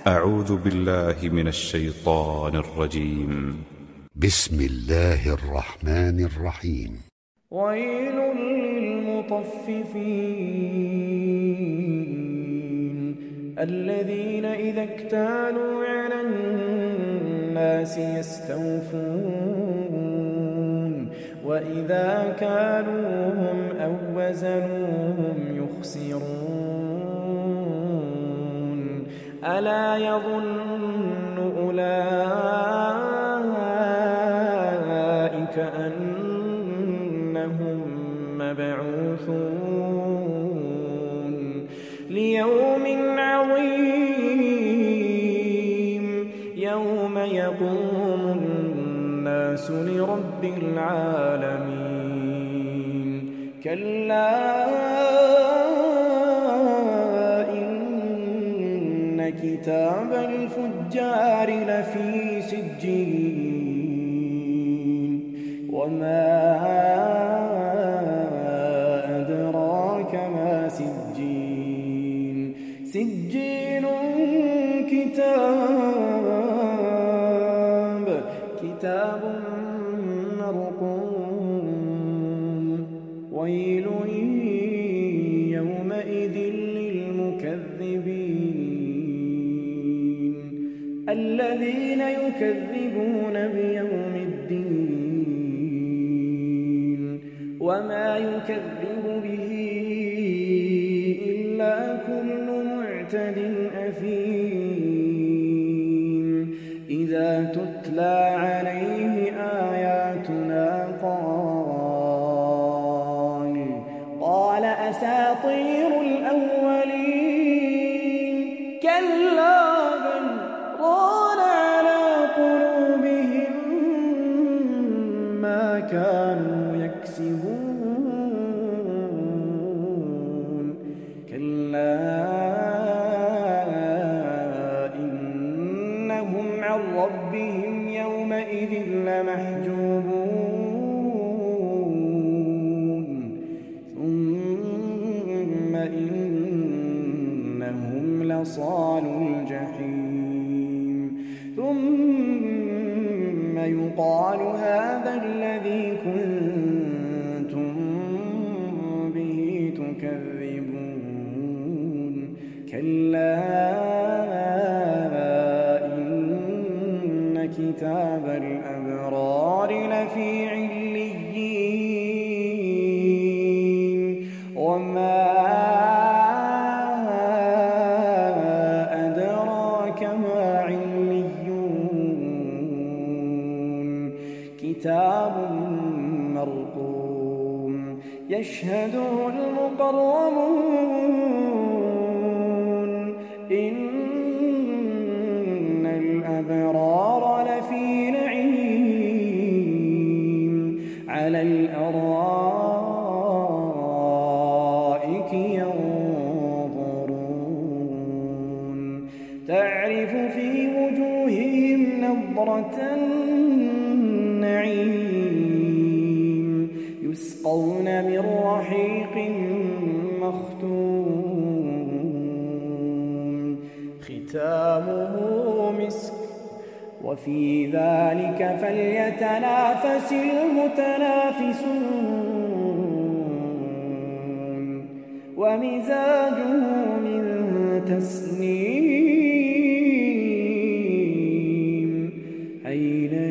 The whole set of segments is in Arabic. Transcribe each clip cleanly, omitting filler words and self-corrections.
أعوذ بالله من الشيطان الرجيم. بسم الله الرحمن الرحيم. ويل للمطففين الذين إذا اكتالوا على الناس يستوفون وإذا كالوهم أو وزنوهم يخسرون ألا يظن أولئك أنهم مبعوثون ليوم عظيم يوم يقوم الناس لرب العالمين كلا إن كتاب الفجار لفي سجين وما أدراك ما سجين سجين كتاب مرقوم ويل يومئذ للمكذبين الذين يكذبون بيوم الدين وما يكذب به إلا كل معتد أثيم إذا تتلى عليه آياتنا قال أساطير الأولين كلا بل ران على قلوبهم ما كانوا يكسبون كلا إنهم عن ربهم يومئذ لمحجوبون ثم إنهم لصالو الجحيم ثم يقال هذا الذي كنتم به تكذبون كلا إن كتاب الأبرار لفي عليين وما أدراك ما عليون كتاب مرقوم يشهده المقربون إن الأبرار لفي نعيم على الأرائك ينظرون تعرف في وجوههم نضرة النعيم يسقون من رحيق مختوم ختامه مسك وفي ذلك فليتنافس المتنافسون ومزاجه من تسنيم عينا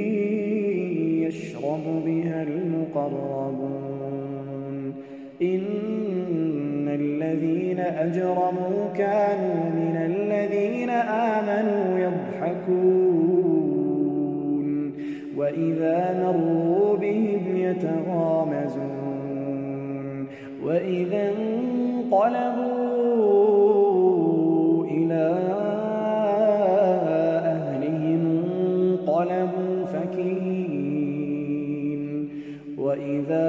يشرب بها المقربون إن الذين أجرموا كانوا من الذين آمنوا يضحكون وإذا مروا بهم يتغامزون وإذا انقلبوا إلى أهلهم انقلبوا فكهين وإذا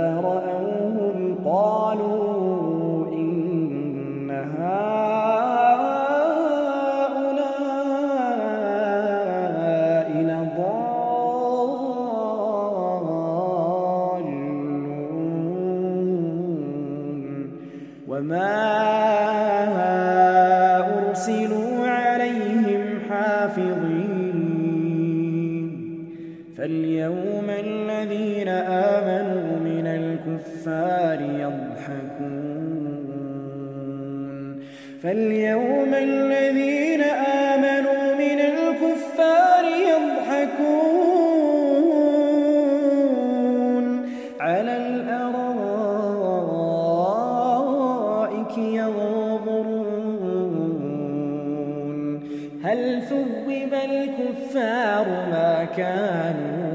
رأوهم قالوا إن هؤلاء حافظين فاليوم الذين آمنوا من الكفار يضحكون على الأرائك ينظرون هل ثوب الكفار ما كانوا